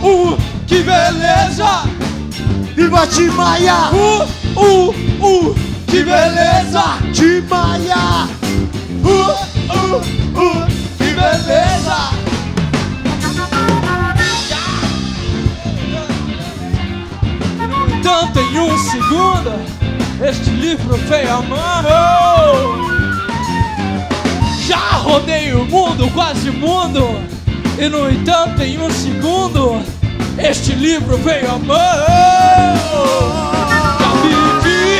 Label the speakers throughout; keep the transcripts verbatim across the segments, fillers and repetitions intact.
Speaker 1: uh, que beleza!
Speaker 2: Viva Tim Maia!
Speaker 1: Uh, uh, uh, que beleza!
Speaker 2: Tim Maia!
Speaker 1: Uh, uh, uh, que beleza! Tanto em um segundo, este livro veio a mão. Já rodei o mundo, quase mundo, e no entanto em um segundo, este livro veio a mão. Já vivi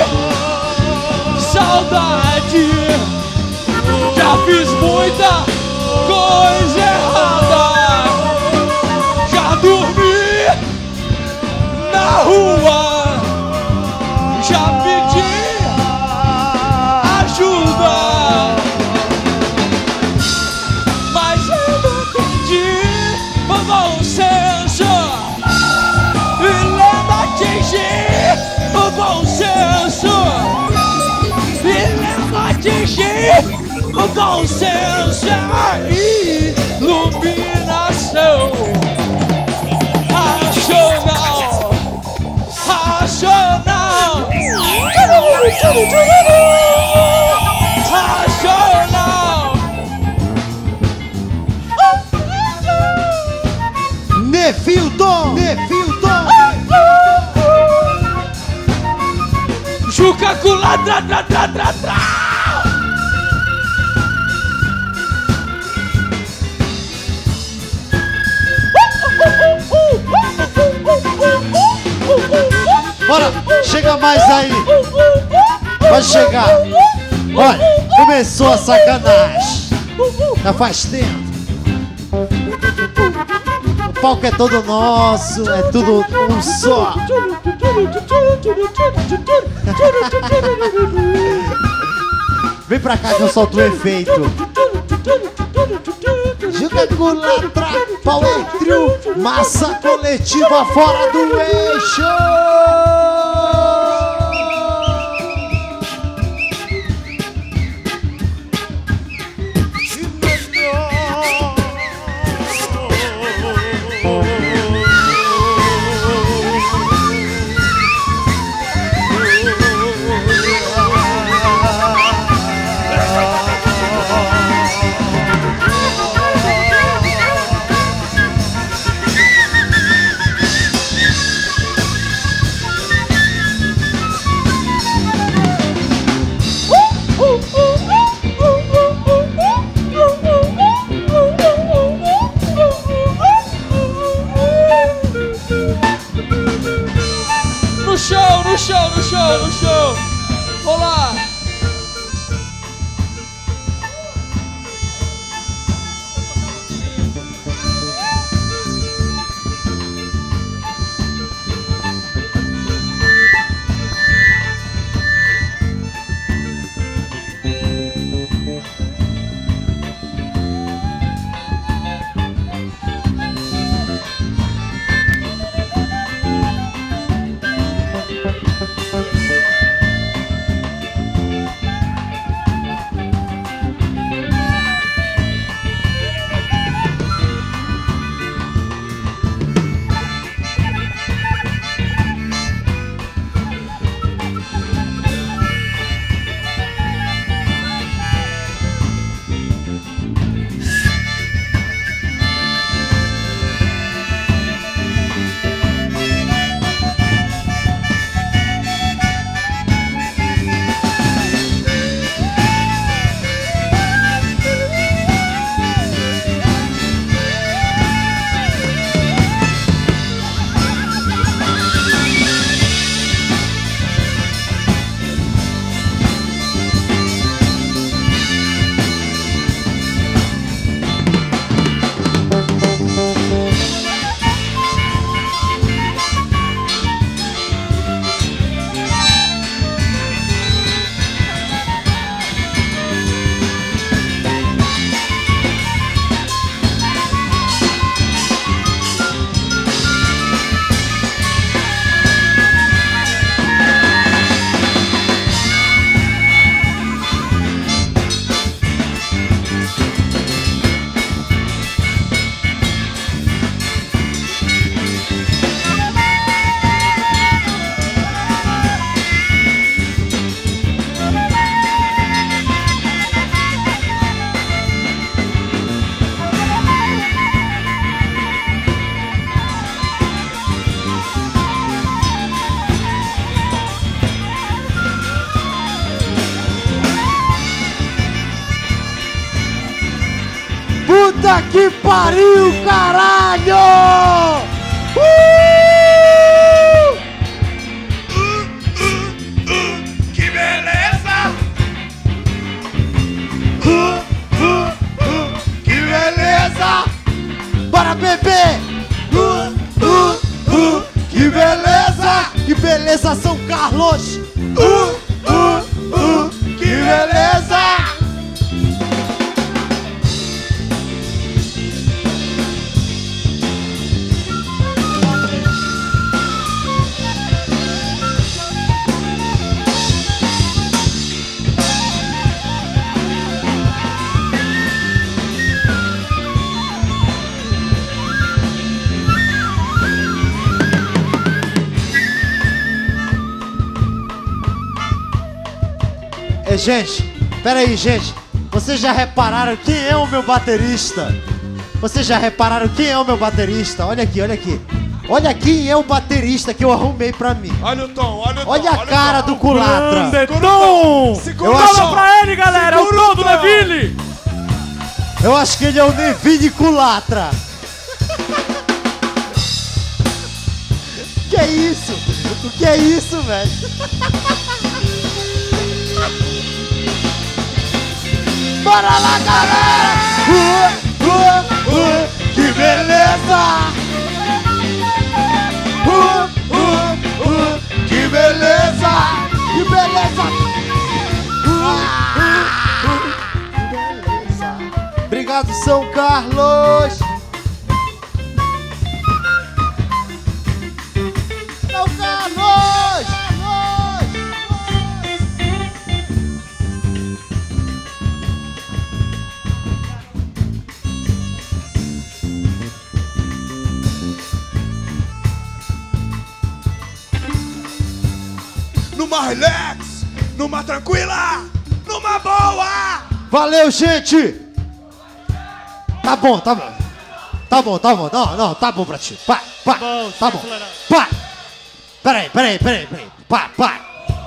Speaker 1: saudade, já fiz muita coisa errada, já dormi na rua, já pedi ajuda, mas eu não entendi o bom senso, e lendo atingir o bom senso, e lendo atingir o bom senso, e iluminação racional, racional, racional.
Speaker 2: Nefilton! Nefilton!
Speaker 1: Juca cula, tra, tra, tra, tra, tra.
Speaker 2: Bora, chega mais aí. Pode chegar. Olha, começou a sacanagem. Já faz tempo. O palco é todo nosso, é tudo um só. Vem pra cá que eu solto o efeito. Juga culatra, power trio, massa coletiva fora do eixo. No show, no show, no show, no show. Olá. Puta que pariu, caralho! Uh!
Speaker 3: Que beleza!
Speaker 2: Uh, uh, uh, que beleza! Bora beber! Uh, uh, uh, que beleza! Que beleza, São Carlos! Uh, uh, uh, que beleza! Ei, gente, pera aí, gente. Vocês já repararam quem é o meu baterista? Vocês já repararam quem é o meu baterista? Olha aqui, olha aqui. Olha quem é o baterista que eu arrumei pra mim.
Speaker 3: Olha o tom, olha o tom.
Speaker 2: Olha a cara do culatra.
Speaker 4: Tom!
Speaker 3: Segura
Speaker 2: Eu
Speaker 3: o
Speaker 2: acho-
Speaker 3: tom.
Speaker 4: Pra ele, galera, é o
Speaker 3: Segura
Speaker 4: Tom
Speaker 3: o
Speaker 4: do
Speaker 3: tom.
Speaker 4: Neville!
Speaker 2: Eu acho que ele é o Neville culatra. Que é isso? O que é isso, velho? Bora lá, galera! Uh, uh, uh, que beleza! Uh, uh, uh, que beleza! Que beleza! Uh, uh, uh, que beleza! Obrigado, São Carlos! São Carlos!
Speaker 3: Numa relax, numa tranquila, numa boa!
Speaker 2: Valeu, gente! Tá bom, tá bom. Tá bom, tá bom. Não, não, tá bom pra ti. Pá, pá,
Speaker 4: bom,
Speaker 2: tá
Speaker 4: sem
Speaker 2: bom.
Speaker 4: acelerar.
Speaker 2: Pá! Peraí, peraí, peraí, peraí. Pá, pá.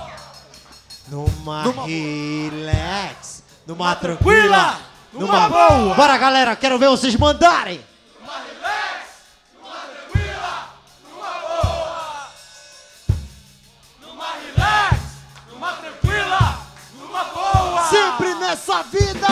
Speaker 2: Numa, relax, numa tranquila,
Speaker 4: numa boa.
Speaker 2: Bora, galera, quero ver vocês mandarem.
Speaker 4: Numa tranquila, numa boa!
Speaker 2: Sempre nessa vida.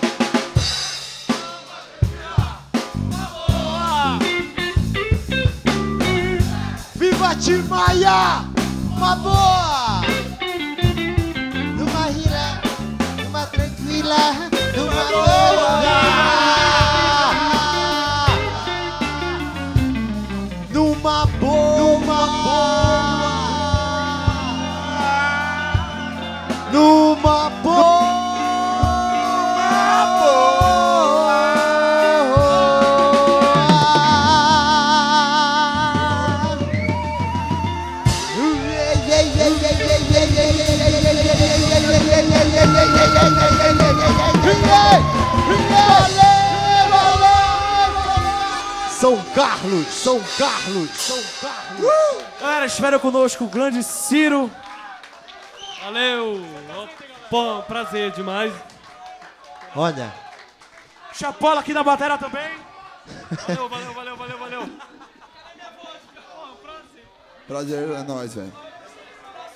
Speaker 2: Viva Tim Maia! Uma boa! Numa relax, numa tranquila, numa boa! Numa boa! Numa boa! Numa boa! São Carlos, São Carlos, São Carlos.
Speaker 4: Galera, espera conosco o grande Ciro. Valeu! Pô, prazer demais.
Speaker 2: Olha,
Speaker 4: Chapola aqui na bateria também. Valeu, valeu, valeu, valeu, valeu.
Speaker 3: Prazer é nóis, velho.